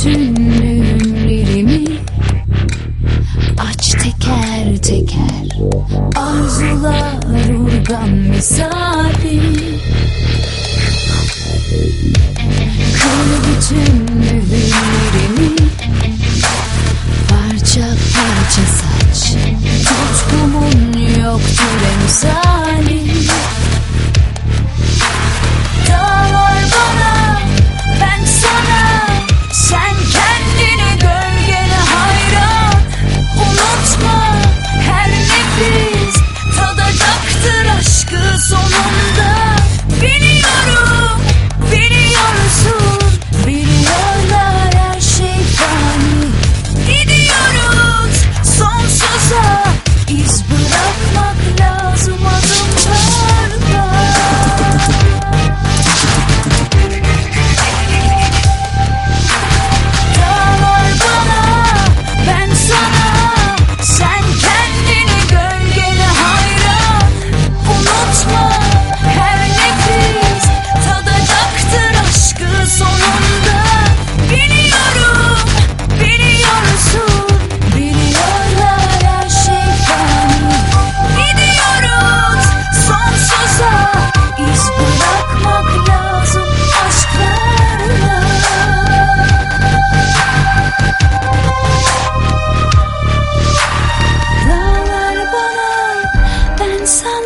bütün düğümlerimi aç teker teker, arzular urgan misali. Kır bütün düğümlerimi parça parça saç, tutkumun yoktur emsali. Dağlar bana, ben sana, sen kendine gölgene hayran. Unutma, her nefis tadacaktır aşkı sonunda. Biliyorum, biliyorsun, biliyorlar her şey fani. Gidiyoruz sonsuza, iz bırakmak lazım adımlarla. Dağlar bana, ben sana, sen kendini gölgene hayran. Unutma, her nefis tadacaktır aşkı sonunda. Biliyorum, biliyorsun, biliyorlar her şey fani. Gidiyoruz sonsuza, iz bırakmak lazım aşklarla. Dağlar bana, ben sana.